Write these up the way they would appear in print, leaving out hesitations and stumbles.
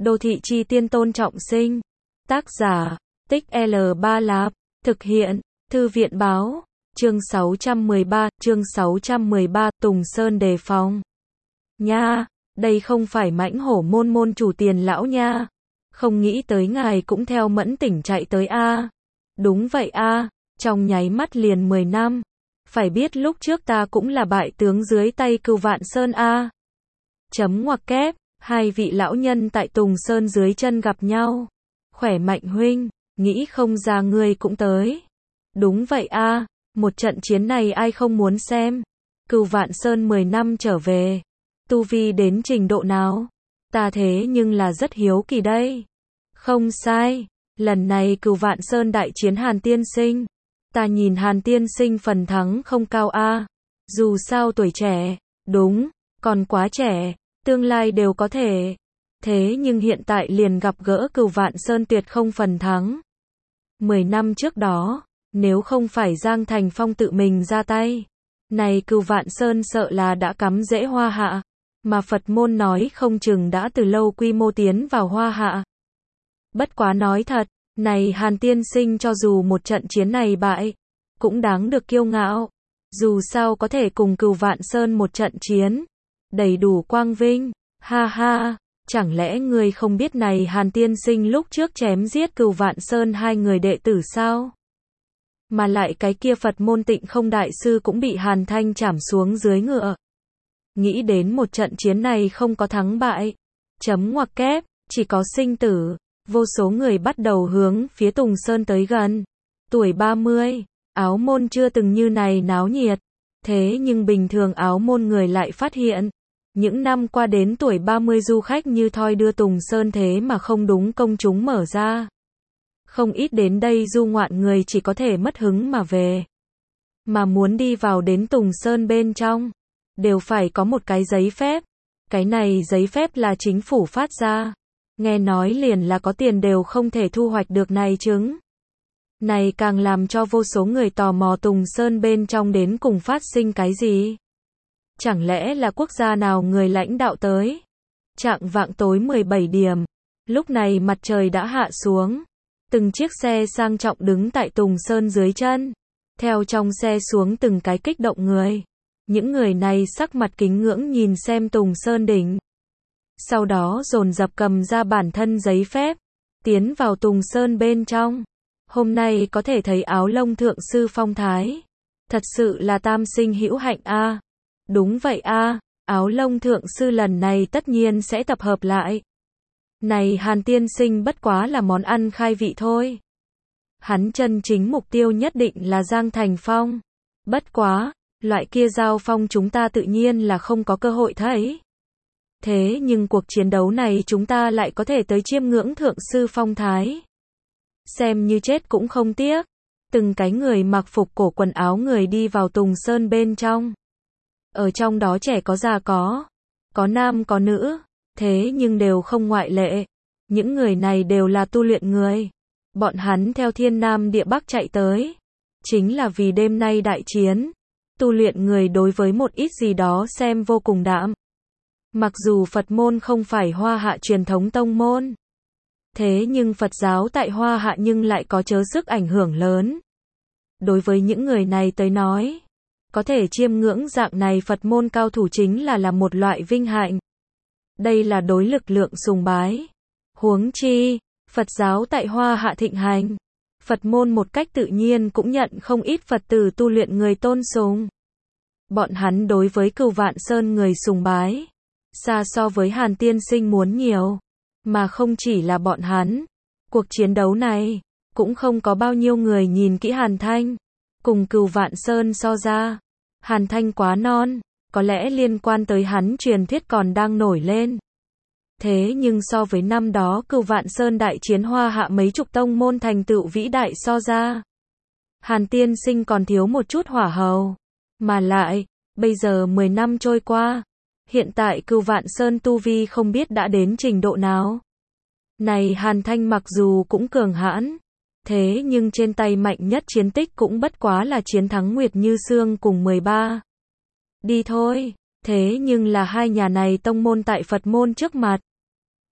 Đô thị chi tiên Tôn Trọng Sinh. Tác giả, Tích L3 Lạp. Thực hiện, Thư viện báo. Chương 613, Tùng Sơn đề phòng. Nha, đây không phải mãnh hổ môn môn chủ Tiền lão nha. Không nghĩ tới ngài cũng theo Mẫn Tỉnh chạy tới a. Đúng vậy a, trong nháy mắt liền 10 năm. Phải biết lúc trước ta cũng là bại tướng dưới tay Cừu Vạn Sơn a. Chấm ngoặc kép, hai vị lão nhân tại Tùng Sơn dưới chân gặp nhau. Khỏe mạnh huynh, nghĩ không ra ngươi cũng tới. Đúng vậy a, một trận chiến này ai không muốn xem. Cừu Vạn Sơn 10 năm trở về, tu vi đến trình độ nào? Ta thế nhưng là rất hiếu kỳ đây. Không sai, lần này Cừu Vạn Sơn đại chiến Hàn Tiên Sinh. Ta nhìn Hàn Tiên Sinh phần thắng không cao a. Dù sao tuổi trẻ, đúng, còn quá trẻ, tương lai đều có thể. Thế nhưng hiện tại liền gặp gỡ Cừu Vạn Sơn tuyệt không phần thắng. 10 năm trước đó, nếu không phải Giang Thành Phong tự mình ra tay, này Cừu Vạn Sơn sợ là đã cắm rễ Hoa Hạ, mà Phật môn nói không chừng đã từ lâu quy mô tiến vào Hoa Hạ. Bất quá nói thật, này Hàn Tiên Sinh cho dù một trận chiến này bại, cũng đáng được kiêu ngạo. Dù sao có thể cùng Cừu Vạn Sơn một trận chiến, đầy đủ quang vinh. Ha ha, chẳng lẽ ngươi không biết này Hàn Tiên Sinh lúc trước chém giết Cừu Vạn Sơn hai người đệ tử sao? Mà lại cái kia Phật môn Tịnh Không đại sư cũng bị Hàn Thanh trảm xuống dưới ngựa. Nghĩ đến một trận chiến này không có thắng bại, chấm ngoặc kép, chỉ có sinh tử. Vô số người bắt đầu hướng phía Tùng Sơn tới gần. Tuổi 30, Áo Môn chưa từng như này náo nhiệt. Thế nhưng bình thường Áo Môn người lại phát hiện, những năm qua đến tuổi 30 du khách như thoi đưa Tùng Sơn thế mà không đúng công chúng mở ra. Không ít đến đây du ngoạn người chỉ có thể mất hứng mà về. Mà muốn đi vào đến Tùng Sơn bên trong, đều phải có một cái giấy phép. Cái này giấy phép là chính phủ phát ra. Nghe nói liền là có tiền đều không thể thu hoạch được này chứng. Này càng làm cho vô số người tò mò Tùng Sơn bên trong đến cùng phát sinh cái gì. Chẳng lẽ là quốc gia nào người lãnh đạo tới? Chạng vạng tối 17 điểm. Lúc này mặt trời đã hạ xuống. Từng chiếc xe sang trọng đứng tại Tùng Sơn dưới chân. Theo trong xe xuống từng cái kích động người. Những người này sắc mặt kính ngưỡng nhìn xem Tùng Sơn đỉnh. Sau đó dồn dập cầm ra bản thân giấy phép, tiến vào Tùng Sơn bên trong. Hôm nay có thể thấy Áo Lông thượng sư phong thái. Thật sự là tam sinh hữu hạnh a. Đúng vậy a, Áo Lông thượng sư lần này tất nhiên sẽ tập hợp lại. Này Hàn Tiên Sinh bất quá là món ăn khai vị thôi. Hắn chân chính mục tiêu nhất định là Giang Thành Phong. Bất quá, loại kia giao phong chúng ta tự nhiên là không có cơ hội thấy. Thế nhưng cuộc chiến đấu này chúng ta lại có thể tới chiêm ngưỡng thượng sư phong thái. Xem như chết cũng không tiếc. Từng cái người mặc phục cổ quần áo người đi vào Tùng Sơn bên trong. Ở trong đó trẻ có già có nam có nữ, thế nhưng đều không ngoại lệ. Những người này đều là tu luyện người. Bọn hắn theo thiên nam địa bắc chạy tới. Chính là vì đêm nay đại chiến. Tu luyện người đối với một ít gì đó xem vô cùng đạm. Mặc dù Phật môn không phải Hoa Hạ truyền thống tông môn, thế nhưng Phật giáo tại Hoa Hạ nhưng lại có chớ sức ảnh hưởng lớn. Đối với những người này tới nói, có thể chiêm ngưỡng dạng này Phật môn cao thủ chính là một loại vinh hạnh. Đây là đối lực lượng sùng bái. Huống chi, Phật giáo tại Hoa Hạ thịnh hành, Phật môn một cách tự nhiên cũng nhận không ít Phật tử tu luyện người tôn sùng. Bọn hắn đối với Cừu Vạn Sơn người sùng bái xa so với Hàn Tiên Sinh muốn nhiều. Mà không chỉ là bọn hắn. Cuộc chiến đấu này, cũng không có bao nhiêu người nhìn kỹ Hàn Thanh. Cùng Cừu Vạn Sơn so ra, Hàn Thanh quá non, có lẽ liên quan tới hắn truyền thuyết còn đang nổi lên. Thế nhưng so với năm đó Cừu Vạn Sơn đại chiến Hoa Hạ mấy chục tông môn thành tựu vĩ đại so ra, Hàn Tiên Sinh còn thiếu một chút hỏa hầu. Mà lại, bây giờ 10 năm trôi qua, hiện tại Cừu Vạn Sơn tu vi không biết đã đến trình độ nào. Này Hàn Thanh mặc dù cũng cường hãn, thế nhưng trên tay mạnh nhất chiến tích cũng bất quá là chiến thắng Nguyệt Như Sương cùng 13. Đi thôi, thế nhưng là hai nhà này tông môn tại Phật môn trước mặt.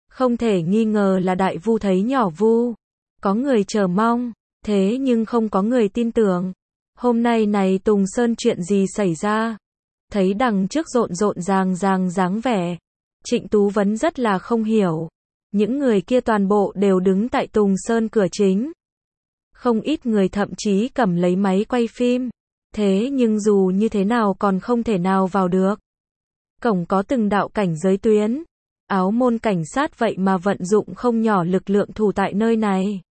Không thể nghi ngờ là đại vu thấy nhỏ vu. Có người chờ mong, thế nhưng không có người tin tưởng. Hôm nay này Tùng Sơn chuyện gì xảy ra? Thấy đằng trước rộn rộn ràng dáng vẻ. Trịnh Tú Vấn rất là không hiểu. Những người kia toàn bộ đều đứng tại Tùng Sơn cửa chính. Không ít người thậm chí cầm lấy máy quay phim. Thế nhưng dù như thế nào còn không thể nào vào được. Cổng có từng đạo cảnh giới tuyến. Áo môn cảnh sát vậy mà vận dụng không nhỏ lực lượng thủ tại nơi này.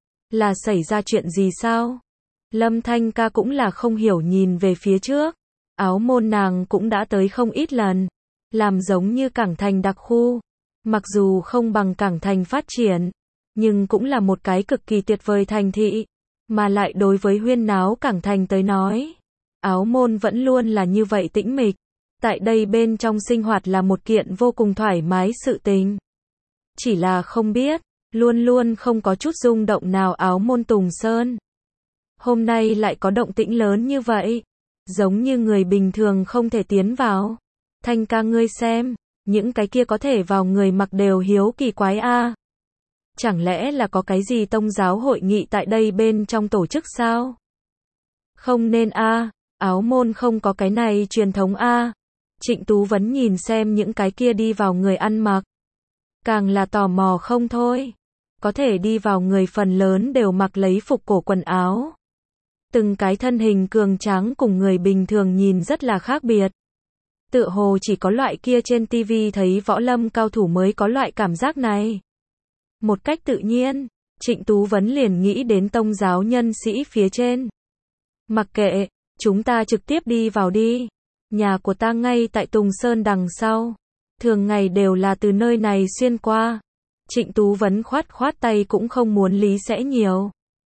Là xảy ra chuyện gì sao? Lâm Thanh Ca cũng là không hiểu nhìn về phía trước. Áo môn nàng cũng đã tới không ít lần. Làm giống như Cảng Thành đặc khu. Mặc dù không bằng Cảng Thành phát triển, nhưng cũng là một cái cực kỳ tuyệt vời thành thị. Mà lại đối với huyên náo Cảng Thành tới nói, Áo môn vẫn luôn là như vậy tĩnh mịch. Tại đây bên trong sinh hoạt là một kiện vô cùng thoải mái sự tình. Chỉ là không biết, luôn luôn không có chút rung động nào Áo môn Tùng Sơn. Hôm nay lại có động tĩnh lớn như vậy. Giống như người bình thường không thể tiến vào. Thanh ca ngươi xem, những cái kia có thể vào người mặc đều hiếu kỳ quái a. Chẳng lẽ là có cái gì tông giáo hội nghị tại đây bên trong tổ chức sao? Không nên a, Áo môn không có cái này truyền thống a. Trịnh Tú Vấn nhìn xem những cái kia đi vào người ăn mặc. Càng là tò mò không thôi. Có thể đi vào người phần lớn đều mặc lấy phục cổ quần áo. Từng cái thân hình cường tráng cùng người bình thường nhìn rất là khác biệt. Tựa hồ chỉ có loại kia trên TV thấy võ lâm cao thủ mới có loại cảm giác này. Một cách tự nhiên, Trịnh Tú Vấn liền nghĩ đến tông giáo nhân sĩ phía trên. Mặc kệ, chúng ta trực tiếp đi vào đi. Nhà của ta ngay tại Tùng Sơn đằng sau. Thường ngày đều là từ nơi này xuyên qua. Trịnh Tú Vấn khoát khoát tay cũng không muốn lý sẽ nhiều.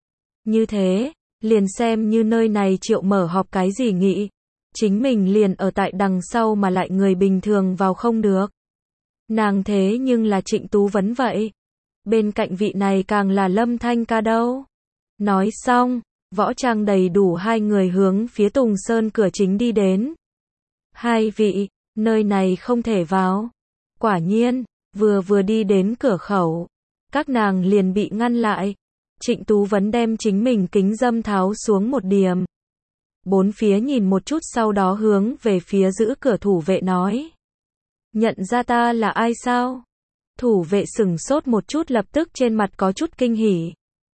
Như thế, liền xem như nơi này Triệu mở họp cái gì nghị. Chính mình liền ở tại đằng sau mà lại người bình thường vào không được. Nàng thế nhưng là Trịnh Tú Vấn vậy. Bên cạnh vị này càng là Lâm Thanh Ca đâu. Nói xong, võ trang đầy đủ hai người hướng phía Tùng Sơn cửa chính đi đến. Hai vị, nơi này không thể vào. Quả nhiên, vừa đi đến cửa khẩu, các nàng liền bị ngăn lại. Trịnh Tú Vấn đem chính mình kính dâm tháo xuống một điểm. Bốn phía nhìn một chút sau đó hướng về phía giữ cửa thủ vệ nói. Nhận ra ta là ai sao? Thủ vệ sửng sốt một chút lập tức trên mặt có chút kinh hỉ.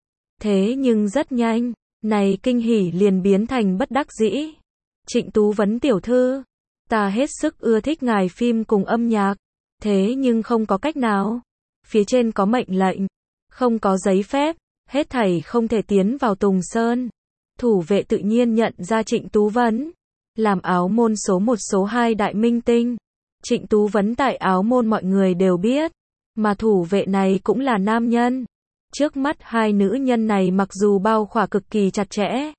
Thế nhưng rất nhanh, này kinh hỉ liền biến thành bất đắc dĩ. Trịnh Tú Vấn tiểu thư, ta hết sức ưa thích ngài phim cùng âm nhạc. Thế nhưng không có cách nào. Phía trên có mệnh lệnh, không có giấy phép, hết thảy không thể tiến vào Tùng Sơn. Thủ vệ tự nhiên nhận ra Trịnh Tú Vấn. Làm áo môn số 1 số 2 đại minh tinh. Trịnh Tú Vấn tại áo môn mọi người đều biết. Mà thủ vệ này cũng là nam nhân. Trước mắt hai nữ nhân này mặc dù bao khỏa cực kỳ chặt chẽ.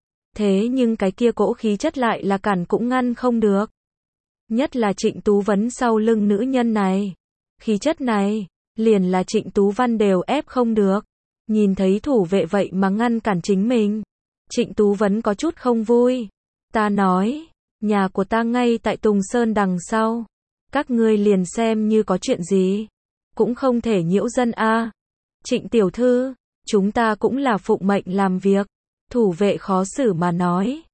Thế nhưng cái kia cỗ khí chất lại là cản cũng ngăn không được. Nhất là Trịnh Tú Vấn sau lưng nữ nhân này. Khí chất này, liền là Trịnh Tú Văn đều ép không được. Nhìn thấy thủ vệ vậy mà ngăn cản chính mình. Trịnh Tú Vấn có chút không vui. Ta nói, nhà của ta ngay tại Tùng Sơn đằng sau. Các ngươi liền xem như có chuyện gì. Cũng không thể nhiễu dân a. Trịnh tiểu thư, chúng ta cũng là phụng mệnh làm việc. Thủ vệ khó xử mà nói.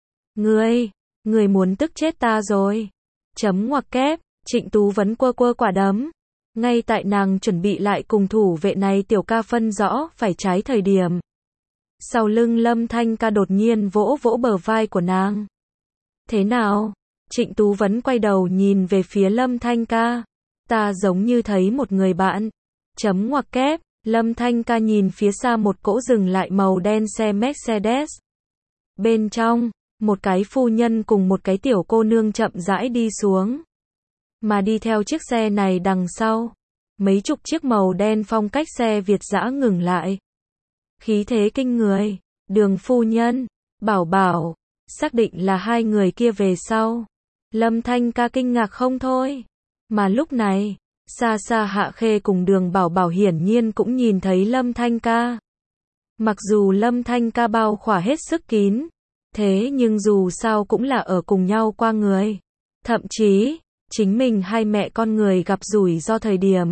Ngươi muốn tức chết ta rồi. Chấm ngoặc kép, Trịnh Tú Vấn quơ quả đấm. Ngay tại nàng chuẩn bị lại cùng thủ vệ này tiểu ca phân rõ phải trái thời điểm. Sau lưng Lâm Thanh Ca đột nhiên vỗ bờ vai của nàng. Thế nào? Trịnh Tú Vấn quay đầu nhìn về phía Lâm Thanh Ca. Ta giống như thấy một người bạn. Chấm ngoặc kép, Lâm Thanh Ca nhìn phía xa một cỗ dừng lại màu đen xe Mercedes. Bên trong, một cái phu nhân cùng một cái tiểu cô nương chậm rãi đi xuống. Mà đi theo chiếc xe này đằng sau, mấy chục chiếc màu đen phong cách xe Việt dã ngừng lại. Khí thế kinh người, Đường phu nhân, Bảo, xác định là hai người kia về sau. Lâm Thanh Ca kinh ngạc không thôi. Mà lúc này, xa xa Hạ Khê cùng Đường Bảo hiển nhiên cũng nhìn thấy Lâm Thanh Ca. Mặc dù Lâm Thanh Ca bao khỏa hết sức kín, thế nhưng dù sao cũng là ở cùng nhau qua người. Thậm chí, chính mình hai mẹ con người gặp rủi ro thời điểm,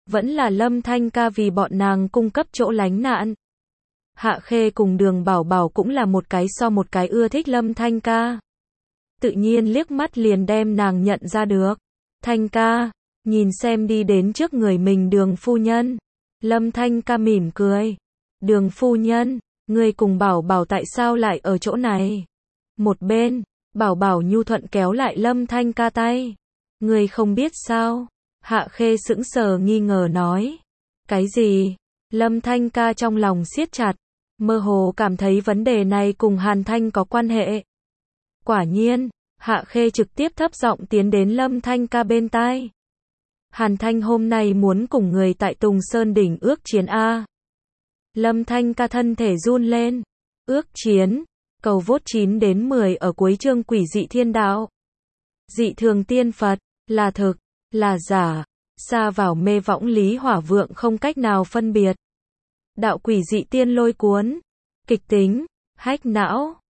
Vẫn là Lâm Thanh ca vì bọn nàng cung cấp chỗ lánh nạn. Hạ Khê cùng Đường Bảo Bảo cũng là một cái so một cái ưa thích Lâm Thanh ca. Tự nhiên liếc mắt liền đem nàng nhận ra được. Thanh ca, nhìn xem đi đến trước người mình Đường phu nhân. Lâm Thanh ca mỉm cười. Đường phu nhân, ngươi cùng Bảo Bảo tại sao lại ở chỗ này? Một bên, Bảo Bảo nhu thuận kéo lại Lâm Thanh ca tay. Ngươi không biết sao? Hạ Khê sững sờ nghi ngờ nói. Cái gì? Lâm Thanh ca trong lòng siết chặt, mơ hồ cảm thấy vấn đề này cùng Hàn Thanh có quan hệ. Quả nhiên, Hạ Khê trực tiếp thấp giọng tiến đến Lâm Thanh ca bên tai. Hàn Thanh hôm nay muốn cùng người tại Tùng Sơn đỉnh ước chiến A. Lâm Thanh ca thân thể run lên. Ước chiến, cầu vote 9 đến 10 ở cuối chương Quỷ dị thiên đạo. Dị thường tiên Phật, là thực, là giả, xa vào mê võng lý hỏa vượng không cách nào phân biệt. Đạo quỷ dị tiên lôi cuốn, kịch tính, hách não.